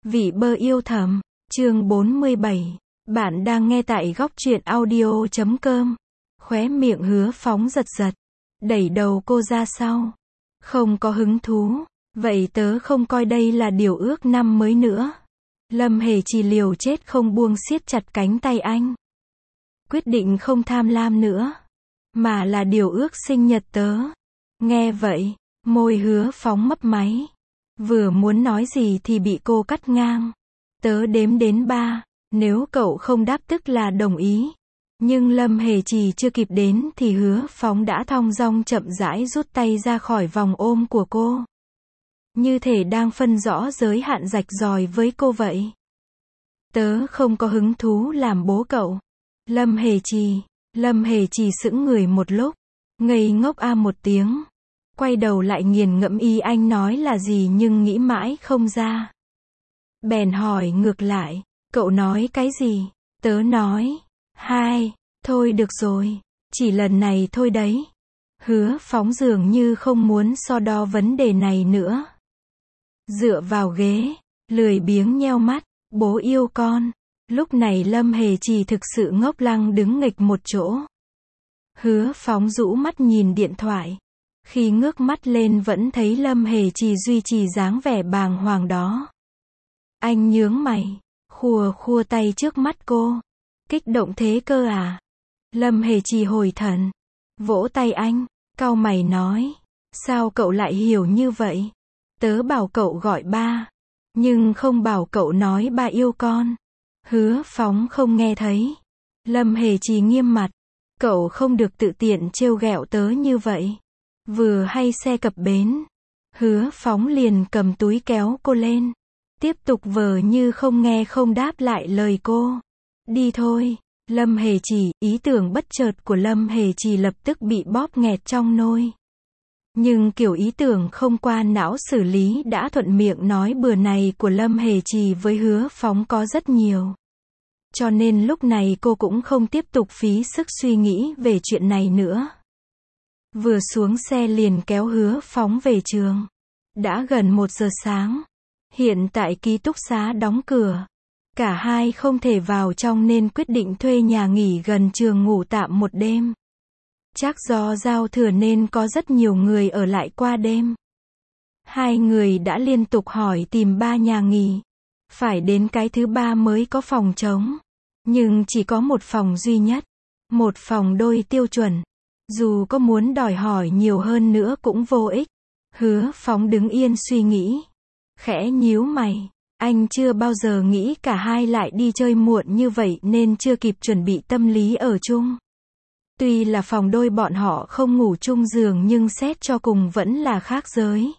Vị bơ yêu thầm, chương 47. Bạn đang nghe tại góc truyện audio.com. Khóe miệng Hứa Phóng giật giật, đẩy đầu cô ra sau. Không có hứng thú, vậy tớ không coi đây là điều ước năm mới nữa. Lâm Hề Trì liều chết không buông siết chặt cánh tay anh. Quyết định không tham lam nữa, mà là điều ước sinh nhật tớ. Nghe vậy, môi Hứa Phóng mấp máy. Vừa muốn nói gì thì bị cô cắt ngang. Tớ đếm đến 3, nếu cậu không đáp tức là đồng ý. Nhưng Lâm Hề Trì chưa kịp đến thì Hứa Phóng đã thong dong chậm rãi rút tay ra khỏi vòng ôm của cô. Như thể đang phân rõ giới hạn rạch ròi với cô vậy. Tớ không có hứng thú làm bố cậu. Lâm Hề Trì sững người một lúc, ngây ngốc một tiếng. Quay đầu lại nghiền ngẫm ý anh nói là gì nhưng nghĩ mãi không ra. Bèn hỏi ngược lại, cậu nói cái gì? Tớ nói, 2, thôi được rồi, chỉ lần này thôi đấy. Hứa Phóng dường như không muốn so đo vấn đề này nữa. Dựa vào ghế, lười biếng nheo mắt, bố yêu con. Lúc này Lâm Hề Trì thực sự ngốc lăng đứng nghịch một chỗ. Hứa Phóng rũ mắt nhìn điện thoại. Khi ngước mắt lên vẫn thấy Lâm Hề Trì duy trì dáng vẻ bàng hoàng đó. Anh nhướng mày, khua tay trước mắt cô. Kích động thế cơ à? Lâm Hề Trì hồi thần, vỗ tay anh, cau mày nói. Sao cậu lại hiểu như vậy? Tớ bảo cậu gọi ba, nhưng không bảo cậu nói ba yêu con. Hứa Phóng không nghe thấy. Lâm Hề Trì nghiêm mặt. Cậu không được tự tiện trêu ghẹo tớ như vậy. Vừa hay xe cập bến, Hứa Phóng liền cầm túi kéo cô lên. Tiếp tục vờ như không nghe không đáp lại lời cô. Đi thôi. Lâm Hề Trì, ý tưởng bất chợt của Lâm Hề Trì lập tức bị bóp nghẹt trong nôi. Nhưng kiểu ý tưởng không qua não xử lý đã thuận miệng nói bừa này của Lâm Hề Trì với Hứa Phóng có rất nhiều. Cho nên lúc này cô cũng không tiếp tục phí sức suy nghĩ về chuyện này nữa. Vừa xuống xe liền kéo Hứa Phóng về trường. Đã gần 1 giờ sáng. Hiện tại ký túc xá đóng cửa. Cả hai không thể vào trong nên quyết định thuê nhà nghỉ gần trường ngủ tạm một đêm. Chắc do giao thừa nên có rất nhiều người ở lại qua đêm. Hai người đã liên tục hỏi tìm 3 nhà nghỉ. Phải đến cái thứ 3 mới có phòng trống. Nhưng chỉ có một phòng duy nhất. Một phòng đôi tiêu chuẩn. Dù có muốn đòi hỏi nhiều hơn nữa cũng vô ích. Hứa Phóng đứng yên suy nghĩ. Khẽ nhíu mày. Anh chưa bao giờ nghĩ cả hai lại đi chơi muộn như vậy nên chưa kịp chuẩn bị tâm lý ở chung. Tuy là phòng đôi bọn họ không ngủ chung giường nhưng xét cho cùng vẫn là khác giới.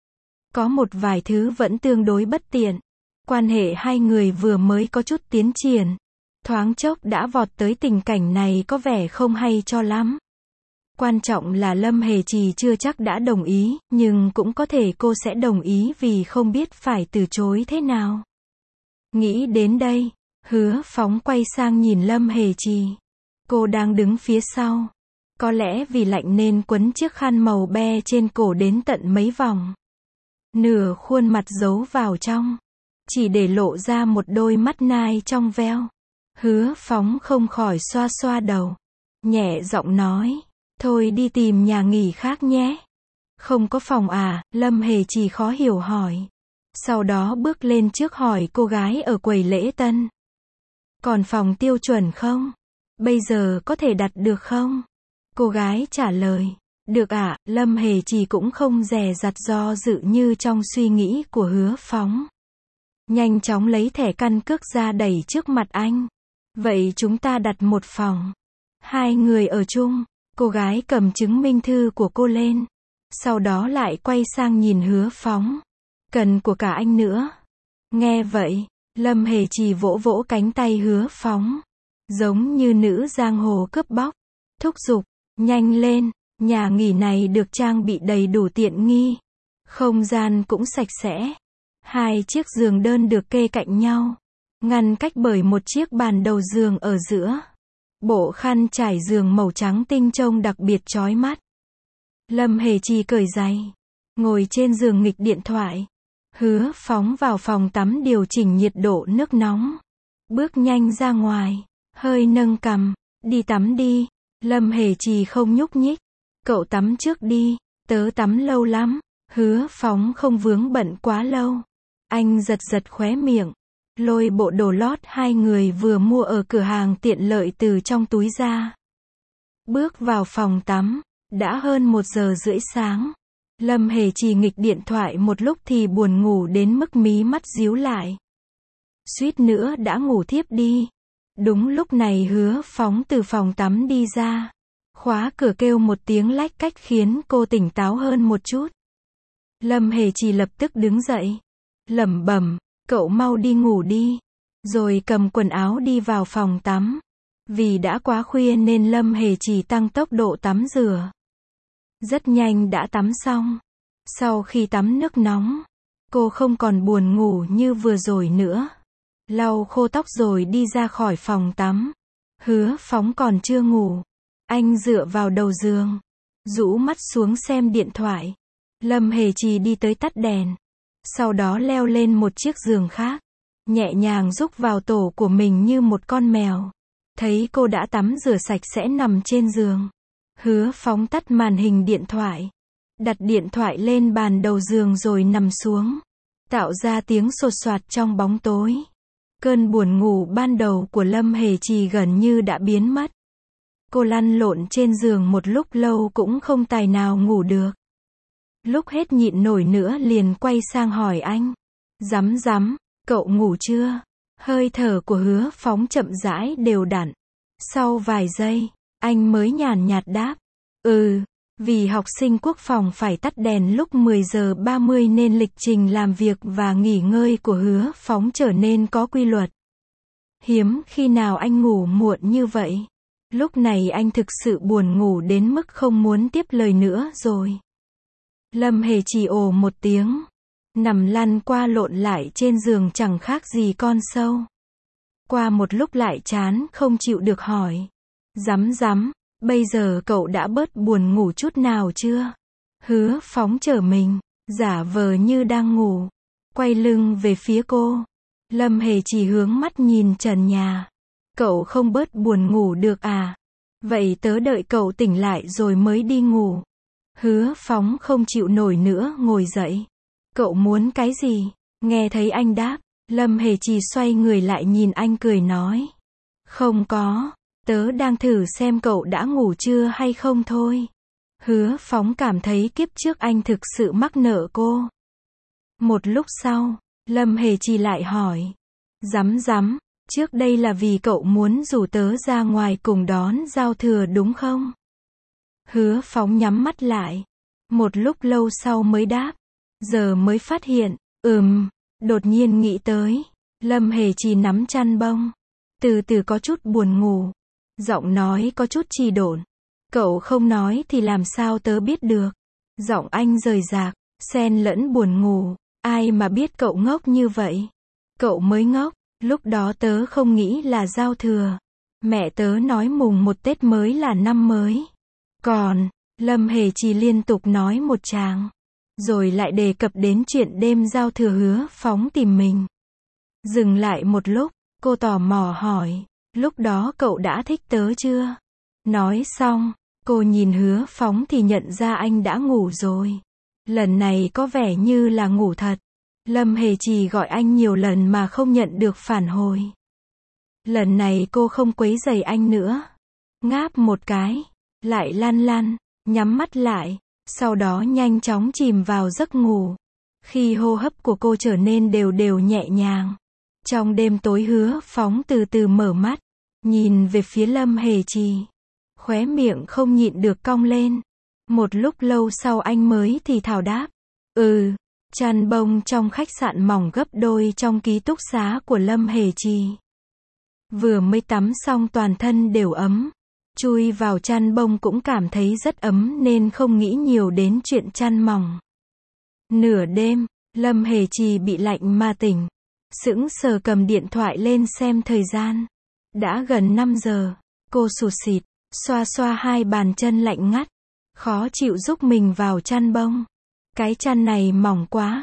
Có một vài thứ vẫn tương đối bất tiện. Quan hệ hai người vừa mới có chút tiến triển. Thoáng chốc đã vọt tới tình cảnh này có vẻ không hay cho lắm. Quan trọng là Lâm Hề Trì chưa chắc đã đồng ý, nhưng cũng có thể cô sẽ đồng ý vì không biết phải từ chối thế nào. Nghĩ đến đây, Hứa Phóng quay sang nhìn Lâm Hề Trì. Cô đang đứng phía sau. Có lẽ vì lạnh nên quấn chiếc khăn màu be trên cổ đến tận mấy vòng. Nửa khuôn mặt giấu vào trong, chỉ để lộ ra một đôi mắt nai trong veo. Hứa Phóng không khỏi xoa xoa đầu, nhẹ giọng nói. Thôi đi tìm nhà nghỉ khác nhé. Không có phòng à? Lâm Hề Trì khó hiểu hỏi. Sau đó bước lên trước hỏi cô gái ở quầy lễ tân. Còn phòng tiêu chuẩn không? Bây giờ có thể đặt được không? Cô gái trả lời. Được ạ. Lâm Hề Trì cũng không dè dặt do dự như trong suy nghĩ của Hứa Phóng. Nhanh chóng lấy thẻ căn cước ra đẩy trước mặt anh. Vậy chúng ta đặt một phòng. 2 người ở chung. Cô gái cầm chứng minh thư của cô lên. Sau đó lại quay sang nhìn Hứa Phóng. Cần của cả anh nữa. Nghe vậy, Lâm Hề Trì vỗ vỗ cánh tay Hứa Phóng. Giống như nữ giang hồ cướp bóc. Thúc giục, nhanh lên, nhà nghỉ này được trang bị đầy đủ tiện nghi. Không gian cũng sạch sẽ. 2 chiếc giường đơn được kê cạnh nhau. Ngăn cách bởi một chiếc bàn đầu giường ở giữa. Bộ khăn trải giường màu trắng tinh trông đặc biệt chói mắt. Lâm Hề Trì cởi giày, ngồi trên giường nghịch điện thoại. Hứa phóng vào phòng tắm điều chỉnh nhiệt độ nước nóng. Bước nhanh ra ngoài, hơi nâng cằm, đi tắm đi. Lâm Hề Trì không nhúc nhích. Cậu tắm trước đi, tớ tắm lâu lắm. Hứa phóng không vướng bận quá lâu. Anh giật giật khóe miệng, lôi bộ đồ lót hai người vừa mua ở cửa hàng tiện lợi từ trong túi ra. Bước vào phòng tắm, đã hơn 1:30 sáng. Lâm Hề Trì nghịch điện thoại một lúc thì buồn ngủ đến mức mí mắt díu lại. Suýt nữa đã ngủ thiếp đi. Đúng lúc này Hứa phóng từ phòng tắm đi ra. Khóa cửa kêu một tiếng lách cách khiến cô tỉnh táo hơn một chút. Lâm Hề Trì lập tức đứng dậy, lẩm bẩm, cậu mau đi ngủ đi. Rồi cầm quần áo đi vào phòng tắm. Vì đã quá khuya nên Lâm Hề Trì tăng tốc độ tắm rửa. Rất nhanh đã tắm xong. Sau khi tắm nước nóng, cô không còn buồn ngủ như vừa rồi nữa. Lau khô tóc rồi đi ra khỏi phòng tắm. Hứa phóng còn chưa ngủ. Anh dựa vào đầu giường, rũ mắt xuống xem điện thoại. Lâm Hề Trì đi tới tắt đèn. Sau đó leo lên một chiếc giường khác. Nhẹ nhàng rúc vào tổ của mình như một con mèo. Thấy cô đã tắm rửa sạch sẽ nằm trên giường. Hứa phóng tắt màn hình điện thoại. Đặt điện thoại lên bàn đầu giường rồi nằm xuống. Tạo ra tiếng sột soạt trong bóng tối. Cơn buồn ngủ ban đầu của Lâm Hề Trì gần như đã biến mất. Cô lăn lộn trên giường một lúc lâu cũng không tài nào ngủ được. Lúc hết nhịn nổi nữa liền quay sang hỏi anh. Rắm, cậu ngủ chưa? Hơi thở của Hứa phóng chậm rãi đều đặn. Sau vài giây, anh mới nhàn nhạt đáp. Vì học sinh quốc phòng phải tắt đèn lúc 10:30 nên lịch trình làm việc và nghỉ ngơi của Hứa phóng trở nên có quy luật. Hiếm khi nào anh ngủ muộn như vậy. Lúc này anh thực sự buồn ngủ đến mức không muốn tiếp lời nữa rồi. Lâm Hề Trì ồ một tiếng. Nằm lăn qua lộn lại trên giường chẳng khác gì con sâu. Qua một lúc lại chán không chịu được hỏi. Rắm, bây giờ cậu đã bớt buồn ngủ chút nào chưa? Hứa phóng trở mình, giả vờ như đang ngủ. Quay lưng về phía cô. Lâm Hề Trì hướng mắt nhìn trần nhà. Cậu không bớt buồn ngủ được à? Vậy tớ đợi cậu tỉnh lại rồi mới đi ngủ. Hứa phóng không chịu nổi nữa ngồi dậy. Cậu muốn cái gì? Nghe thấy anh đáp, Lâm Hề Trì xoay người lại nhìn anh cười nói. Không có, tớ đang thử xem cậu đã ngủ chưa hay không thôi. Hứa phóng cảm thấy kiếp trước anh thực sự mắc nợ cô. Một lúc sau, Lâm Hề Trì lại hỏi. Rắm, trước đây là vì cậu muốn rủ tớ ra ngoài cùng đón giao thừa đúng không? Hứa phóng nhắm mắt lại. Một lúc lâu sau mới đáp. Giờ mới phát hiện, đột nhiên nghĩ tới. Lâm Hề Trì nắm chăn bông. Từ từ có chút buồn ngủ. Giọng nói có chút trì độn. Cậu không nói thì làm sao tớ biết được. Giọng anh rời rạc, xen lẫn buồn ngủ. Ai mà biết cậu ngốc như vậy. Cậu mới ngốc. Lúc đó tớ không nghĩ là giao thừa. Mẹ tớ nói mùng 1 Tết mới là năm mới. Còn, Lâm Hề Trì liên tục nói một tràng. Rồi lại đề cập đến chuyện đêm giao thừa Hứa phóng tìm mình. Dừng lại một lúc, cô tò mò hỏi. Lúc đó cậu đã thích tớ chưa? Nói xong, cô nhìn Hứa phóng thì nhận ra anh đã ngủ rồi. Lần này có vẻ như là ngủ thật. Lâm Hề Trì gọi anh nhiều lần mà không nhận được phản hồi. Lần này cô không quấy rầy anh nữa. Ngáp một cái, lại lăn, nhắm mắt lại, sau đó nhanh chóng chìm vào giấc ngủ. Khi hô hấp của cô trở nên đều nhẹ nhàng. Trong đêm tối Hứa phóng từ từ mở mắt, nhìn về phía Lâm Hề Trì. Khóe miệng không nhịn được cong lên. Một lúc lâu sau anh mới thì thào đáp. Chăn bông trong khách sạn mỏng gấp đôi trong ký túc xá của Lâm Hề Trì. Vừa mới tắm xong toàn thân đều ấm. Chui vào chăn bông cũng cảm thấy rất ấm nên không nghĩ nhiều đến chuyện chăn mỏng. Nửa đêm, Lâm Hề Trì bị lạnh mà tỉnh. Sững sờ cầm điện thoại lên xem thời gian. Đã gần 5 giờ. Cô sụt sịt, xoa hai bàn chân lạnh ngắt. Khó chịu rúc mình vào chăn bông. Cái chăn này mỏng quá.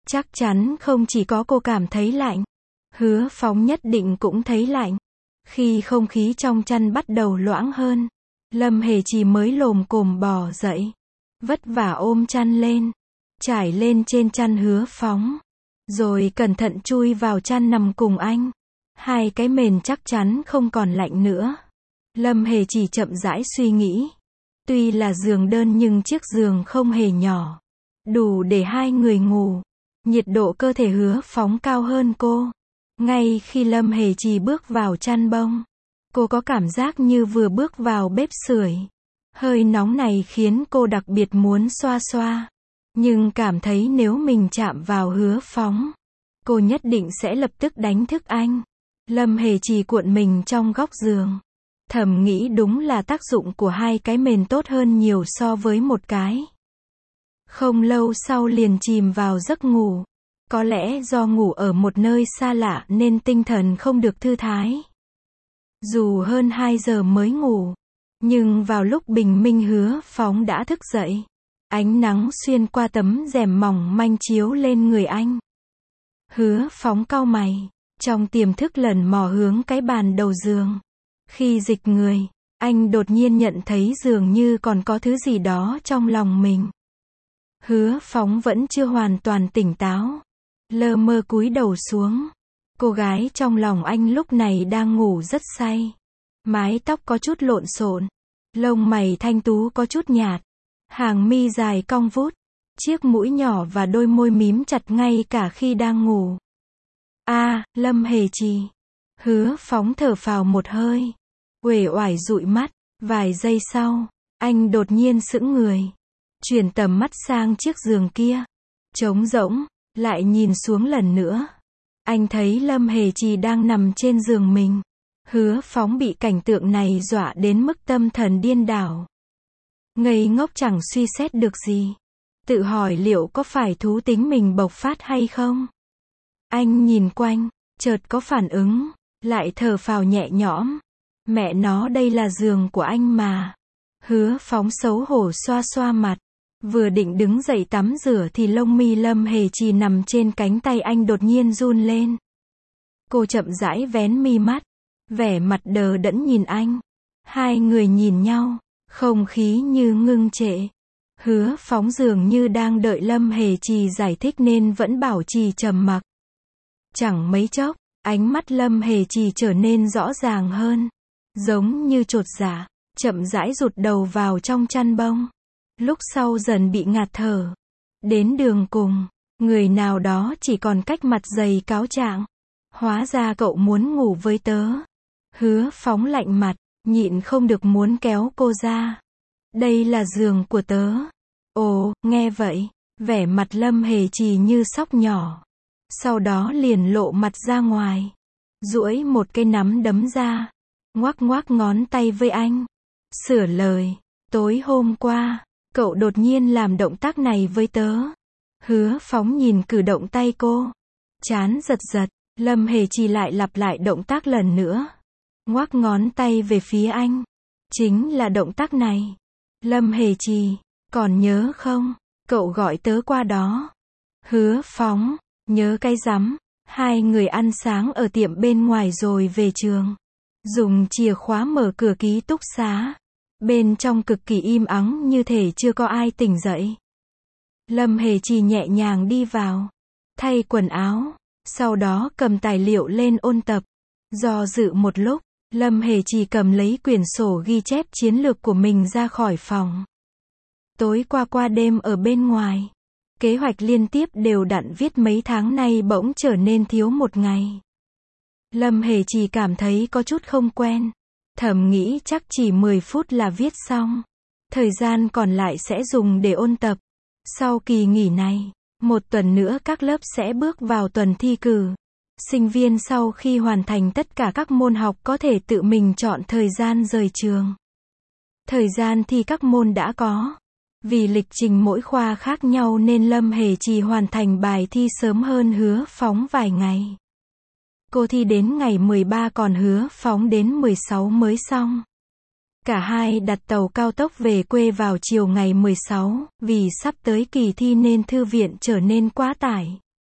Chắc chắn không chỉ có cô cảm thấy lạnh. Hứa Phóng nhất định cũng thấy lạnh. Khi không khí trong chăn bắt đầu loãng hơn, Lâm Hề Trì mới lồm cồm bò dậy. Vất vả ôm chăn lên, trải lên trên chăn Hứa Phóng. Rồi cẩn thận chui vào chăn nằm cùng anh. Hai cái mền chắc chắn không còn lạnh nữa. Lâm Hề Trì chậm rãi suy nghĩ. Tuy là giường đơn nhưng chiếc giường không hề nhỏ. Đủ để hai người ngủ. Nhiệt độ cơ thể Hứa Phóng cao hơn cô. Ngay khi Lâm Hề Trì bước vào chăn bông, cô có cảm giác như vừa bước vào bếp sưởi. Hơi nóng này khiến cô đặc biệt muốn xoa xoa. Nhưng cảm thấy nếu mình chạm vào Hứa Phóng, cô nhất định sẽ lập tức đánh thức anh. Lâm Hề Trì cuộn mình trong góc giường. Thầm nghĩ đúng là tác dụng của hai cái mền tốt hơn nhiều so với một cái. Không lâu sau liền chìm vào giấc ngủ. Có lẽ do ngủ ở một nơi xa lạ nên tinh thần không được thư thái. Dù hơn 2 giờ mới ngủ, nhưng vào lúc bình minh Hứa Phóng đã thức dậy. Ánh nắng xuyên qua tấm rèm mỏng manh chiếu lên người anh. Hứa Phóng cau mày, trong tiềm thức lần mò hướng cái bàn đầu giường. Khi dịch người, anh đột nhiên nhận thấy dường như còn có thứ gì đó trong lòng mình. Hứa Phóng vẫn chưa hoàn toàn tỉnh táo. Lơ mơ cúi đầu xuống. Cô gái trong lòng anh lúc này đang ngủ rất say. Mái tóc có chút lộn xộn. Lông mày thanh tú có chút nhạt. Hàng mi dài cong vút. Chiếc mũi nhỏ và đôi môi mím chặt ngay cả khi đang ngủ. Lâm Hề Trì. Hứa Phóng thở phào một hơi. Uể oải dụi mắt. Vài giây sau, anh đột nhiên sững người. Chuyển tầm mắt sang chiếc giường kia. Trống rỗng. Lại nhìn xuống lần nữa. Anh thấy Lâm Hề Trì đang nằm trên giường mình. Hứa Phóng bị cảnh tượng này dọa đến mức tâm thần điên đảo. Ngây ngốc chẳng suy xét được gì. Tự hỏi liệu có phải thú tính mình bộc phát hay không? Anh nhìn quanh, chợt có phản ứng, lại thở phào nhẹ nhõm. Mẹ nó, đây là giường của anh mà. Hứa Phóng xấu hổ xoa xoa mặt. Vừa định đứng dậy tắm rửa thì lông mi Lâm Hề Trì nằm trên cánh tay anh đột nhiên run lên. Cô chậm rãi vén mi mắt, vẻ mặt đờ đẫn nhìn anh. Hai người nhìn nhau, không khí như ngưng trệ. Hứa Phóng dường như đang đợi Lâm Hề Trì giải thích nên vẫn bảo trì trầm mặc. Chẳng mấy chốc, ánh mắt Lâm Hề Trì trở nên rõ ràng hơn, giống như chột dạ, chậm rãi rụt đầu vào trong chăn bông. Lúc sau dần bị ngạt thở. Đến đường cùng, người nào đó chỉ còn cách mặt dày cáo trạng. Hóa ra cậu muốn ngủ với tớ. Hứa Phóng lạnh mặt, nhịn không được muốn kéo cô ra. Đây là giường của tớ. Ồ, nghe vậy, vẻ mặt Lâm Hề Trì như sóc nhỏ. Sau đó liền lộ mặt ra ngoài. Duỗi một cây nắm đấm ra. Ngoắc ngoắc ngón tay với anh. Sửa lời, tối hôm qua, cậu đột nhiên làm động tác này với tớ. Hứa Phóng nhìn cử động tay cô. Trán giật giật, Lâm Hề Trì lại lặp lại động tác lần nữa. Ngoắc ngón tay về phía anh. Chính là động tác này. Lâm Hề Trì, còn nhớ không? Cậu gọi tớ qua đó. Hứa Phóng, nhớ cái rắm. Hai người ăn sáng ở tiệm bên ngoài rồi về trường. Dùng chìa khóa mở cửa ký túc xá. Bên trong cực kỳ im ắng như thể chưa có ai tỉnh dậy. Lâm Hề Trì nhẹ nhàng đi vào, thay quần áo, sau đó cầm tài liệu lên ôn tập. Do dự một lúc, Lâm Hề Trì cầm lấy quyển sổ ghi chép chiến lược của mình ra khỏi phòng. Tối qua đêm ở bên ngoài, kế hoạch liên tiếp đều đặn viết mấy tháng nay bỗng trở nên thiếu một ngày. Lâm Hề Trì cảm thấy có chút không quen. Thầm nghĩ chắc chỉ 10 phút là viết xong. Thời gian còn lại sẽ dùng để ôn tập. Sau kỳ nghỉ này, một tuần nữa các lớp sẽ bước vào tuần thi cử. Sinh viên sau khi hoàn thành tất cả các môn học có thể tự mình chọn thời gian rời trường. Thời gian thi các môn đã có. Vì lịch trình mỗi khoa khác nhau nên Lâm Hề Trì hoàn thành bài thi sớm hơn Hứa Phóng vài ngày. Cô thi đến ngày 13 còn Hứa Phóng đến 16 mới xong. Cả hai đặt tàu cao tốc về quê vào chiều ngày 16, vì sắp tới kỳ thi nên thư viện trở nên quá tải.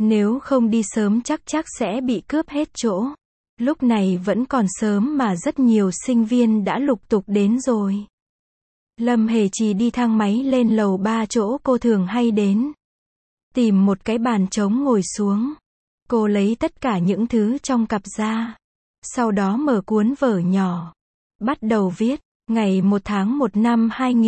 Nếu không đi sớm chắc sẽ bị cướp hết chỗ. Lúc này vẫn còn sớm mà rất nhiều sinh viên đã lục tục đến rồi. Lâm Hề Trì đi thang máy lên lầu 3 chỗ cô thường hay đến. Tìm một cái bàn trống ngồi xuống. Cô lấy tất cả những thứ trong cặp ra. Sau đó mở cuốn vở nhỏ. Bắt đầu viết. Ngày 1 tháng 1 năm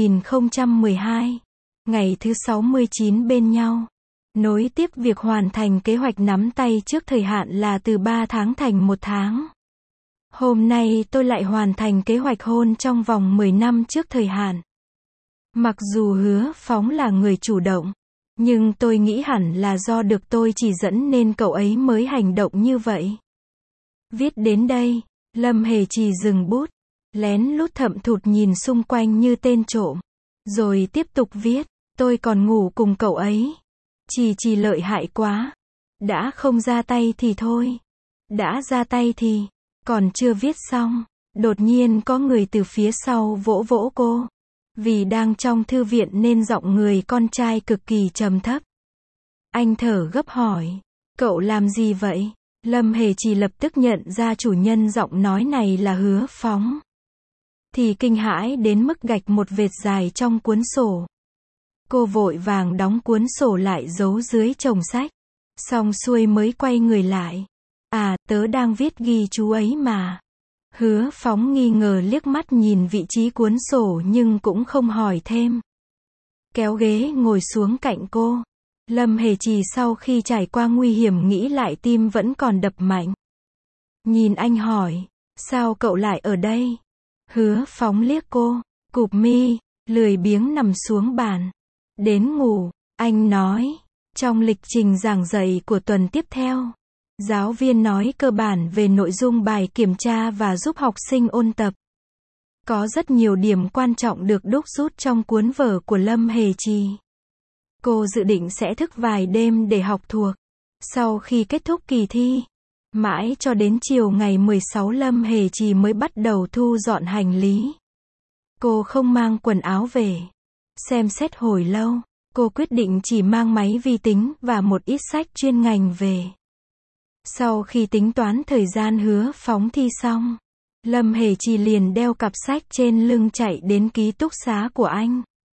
2012. Ngày thứ 69 bên nhau. Nối tiếp việc hoàn thành kế hoạch nắm tay trước thời hạn là từ 3 tháng thành 1 tháng. Hôm nay tôi lại hoàn thành kế hoạch hôn trong vòng 10 năm trước thời hạn. Mặc dù Hứa Phóng là người chủ động, nhưng tôi nghĩ hẳn là do được tôi chỉ dẫn nên cậu ấy mới hành động như vậy. Viết đến đây, Lâm Hề Trì dừng bút, lén lút thậm thụt nhìn xung quanh như tên trộm, rồi tiếp tục viết, tôi còn ngủ cùng cậu ấy. Trì lợi hại quá. Đã không ra tay thì thôi. Đã ra tay thì, còn chưa viết xong, đột nhiên có người từ phía sau vỗ vỗ cô. Vì đang trong thư viện nên giọng người con trai cực kỳ trầm thấp. Anh thở gấp hỏi, cậu làm gì vậy? Lâm Hề Trì lập tức nhận ra chủ nhân giọng nói này là Hứa Phóng. Thì kinh hãi đến mức gạch một vệt dài trong cuốn sổ. Cô vội vàng đóng cuốn sổ lại giấu dưới chồng sách. Xong xuôi mới quay người lại. À, tớ đang viết ghi chú ấy mà. Hứa Phóng nghi ngờ liếc mắt nhìn vị trí cuốn sổ nhưng cũng không hỏi thêm. Kéo ghế ngồi xuống cạnh cô. Lâm Hề Trì sau khi trải qua nguy hiểm nghĩ lại tim vẫn còn đập mạnh. Nhìn anh hỏi, sao cậu lại ở đây? Hứa Phóng liếc cô, cụp mi, lười biếng nằm xuống bàn. Đến ngủ, anh nói. Trong lịch trình giảng dạy của tuần tiếp theo, giáo viên nói cơ bản về nội dung bài kiểm tra và giúp học sinh ôn tập. Có rất nhiều điểm quan trọng được đúc rút trong cuốn vở của Lâm Hề Trì. Cô dự định sẽ thức vài đêm để học thuộc. Sau khi kết thúc kỳ thi, mãi cho đến chiều ngày 16 Lâm Hề Trì mới bắt đầu thu dọn hành lý. Cô không mang quần áo về. Xem xét hồi lâu, cô quyết định chỉ mang máy vi tính và một ít sách chuyên ngành về. Sau khi tính toán thời gian Hứa Phóng thi xong, Lâm Hề Trì liền đeo cặp sách trên lưng chạy đến ký túc xá của anh.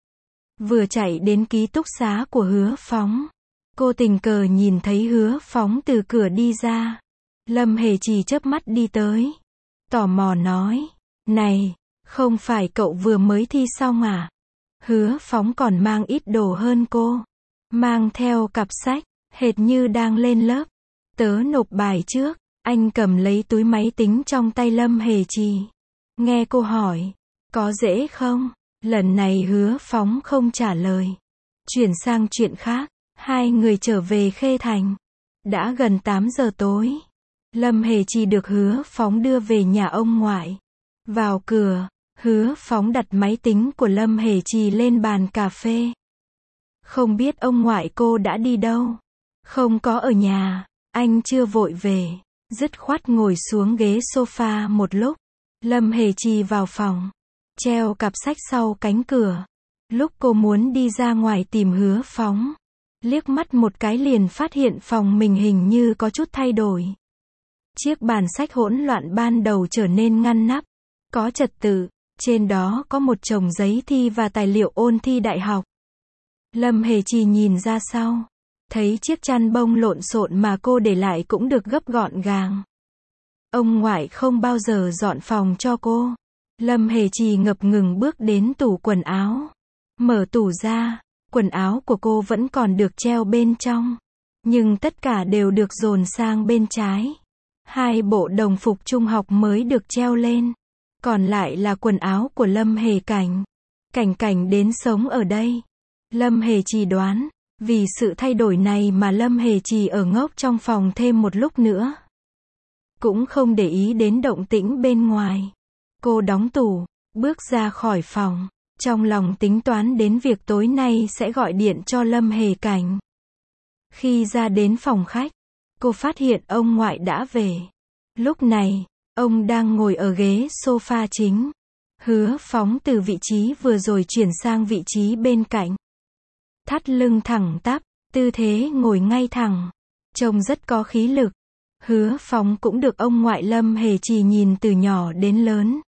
Vừa chạy đến ký túc xá của Hứa Phóng, cô tình cờ nhìn thấy Hứa Phóng từ cửa đi ra. Lâm Hề Trì chớp mắt đi tới, tò mò nói, này, không phải cậu vừa mới thi xong à? Hứa Phóng còn mang ít đồ hơn cô, mang theo cặp sách, hệt như đang lên lớp. Tớ nộp bài trước. Anh cầm lấy túi máy tính trong tay Lâm Hề Trì. Nghe cô hỏi, có dễ không? Lần này Hứa Phóng không trả lời. Chuyển sang chuyện khác, hai người trở về Khê Thành. Đã gần 8 giờ tối. Lâm Hề Trì được Hứa Phóng đưa về nhà ông ngoại. Vào cửa, Hứa Phóng đặt máy tính của Lâm Hề Trì lên bàn cà phê. Không biết ông ngoại cô đã đi đâu? Không có ở nhà, anh chưa vội về. Dứt khoát ngồi xuống ghế sofa một lúc. Lâm Hề Trì vào phòng, treo cặp sách sau cánh cửa. Lúc cô muốn đi ra ngoài tìm Hứa Phóng, liếc mắt một cái liền phát hiện phòng mình hình như có chút thay đổi. Chiếc bàn sách hỗn loạn ban đầu trở nên ngăn nắp, có trật tự, trên đó có một chồng giấy thi và tài liệu ôn thi đại học. Lâm Hề Trì nhìn ra sau, thấy chiếc chăn bông lộn xộn mà cô để lại cũng được gấp gọn gàng. Ông ngoại không bao giờ dọn phòng cho cô. Lâm Hề Trì ngập ngừng bước đến tủ quần áo. Mở tủ ra, quần áo của cô vẫn còn được treo bên trong. Nhưng tất cả đều được dồn sang bên trái. 2 bộ đồng phục trung học mới được treo lên. Còn lại là quần áo của Lâm Hề Cảnh. Cảnh đến sống ở đây. Lâm Hề Trì đoán, vì sự thay đổi này mà Lâm Hề Trì ở ngốc trong phòng thêm một lúc nữa. Cũng không để ý đến động tĩnh bên ngoài. Cô đóng tủ, bước ra khỏi phòng, trong lòng tính toán đến việc tối nay sẽ gọi điện cho Lâm Hề Cảnh. Khi ra đến phòng khách, cô phát hiện ông ngoại đã về. Lúc này, ông đang ngồi ở ghế sofa chính. Hứa Phóng từ vị trí vừa rồi chuyển sang vị trí bên cạnh. Thắt lưng thẳng tắp, tư thế ngồi ngay thẳng. trông rất có khí lực. Hứa Phóng cũng được ông ngoại Lâm Hề Trì nhìn từ nhỏ đến lớn.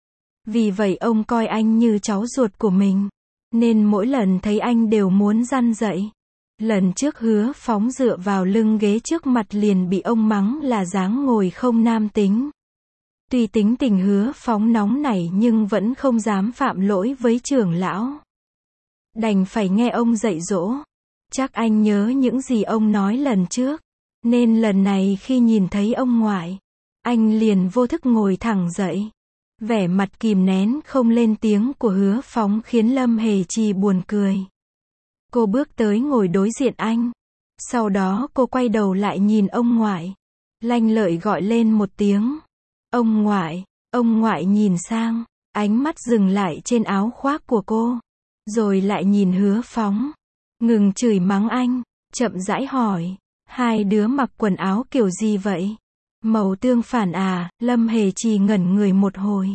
Vì vậy ông coi anh như cháu ruột của mình. Nên mỗi lần thấy anh đều muốn răn dạy. Lần trước Hứa Phóng dựa vào lưng ghế trước mặt liền bị ông mắng là dáng ngồi không nam tính. Tuy tính tình Hứa Phóng nóng nảy nhưng vẫn không dám phạm lỗi với trưởng lão. Đành phải nghe ông dạy dỗ. Chắc anh nhớ những gì ông nói lần trước. Nên lần này khi nhìn thấy ông ngoại, anh liền vô thức ngồi thẳng dậy. Vẻ mặt kìm nén không lên tiếng của Hứa Phóng khiến Lâm Hề Trì buồn cười. Cô bước tới ngồi đối diện anh. Sau đó cô quay đầu lại nhìn ông ngoại. Lanh lợi gọi lên một tiếng. Ông ngoại nhìn sang, ánh mắt dừng lại trên áo khoác của cô. Rồi lại nhìn Hứa Phóng. Ngừng chửi mắng anh, chậm rãi hỏi. Hai đứa mặc quần áo kiểu gì vậy? Màu tương phản à? Lâm Hề Trì ngẩn người một hồi.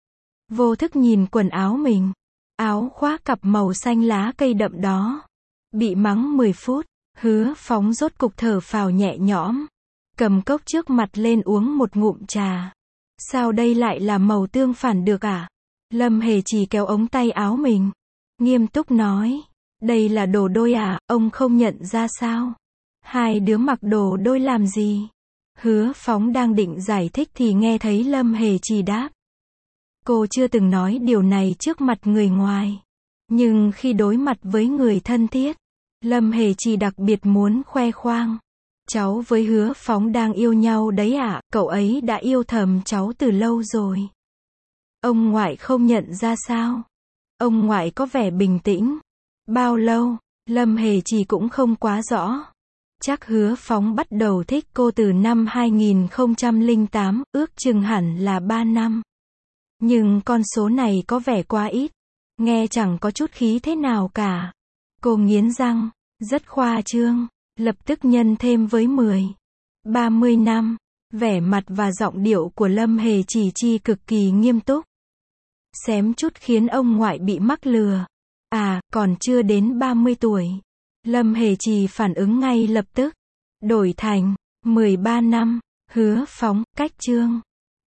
Vô thức nhìn quần áo mình. Áo khoác cặp màu xanh lá cây đậm đó. Bị mắng 10 phút, Hứa Phóng rốt cục thở phào nhẹ nhõm. Cầm cốc trước mặt lên uống một ngụm trà. Sao đây lại là màu tương phản được à? Lâm Hề Trì kéo ống tay áo mình. Nghiêm túc nói. Đây là đồ đôi à, ông không nhận ra sao? Hai đứa mặc đồ đôi làm gì? Hứa Phóng đang định giải thích thì nghe thấy Lâm Hề Trì đáp. Cô chưa từng nói điều này trước mặt người ngoài. Nhưng khi đối mặt với người thân thiết, Lâm Hề Trì đặc biệt muốn khoe khoang. Cháu với Hứa Phóng đang yêu nhau đấy ạ, cậu ấy đã yêu thầm cháu từ lâu rồi. Ông ngoại không nhận ra sao? Ông ngoại có vẻ bình tĩnh. Bao lâu? Lâm Hề Trì cũng không quá rõ. Chắc Hứa Phóng bắt đầu thích cô từ năm 2008, ước chừng hẳn là 3 năm. Nhưng con số này có vẻ quá ít. Nghe chẳng có chút khí thế nào cả. Cô nghiến răng, rất khoa trương, lập tức nhân thêm với 10. 30 năm. Vẻ mặt và giọng điệu của Lâm Hề Trì cực kỳ nghiêm túc. Xém chút khiến ông ngoại bị mắc lừa. À, còn chưa đến 30 tuổi. Lâm Hề Trì phản ứng ngay lập tức. Đổi thành 13 năm. Hứa Phóng, cách chương.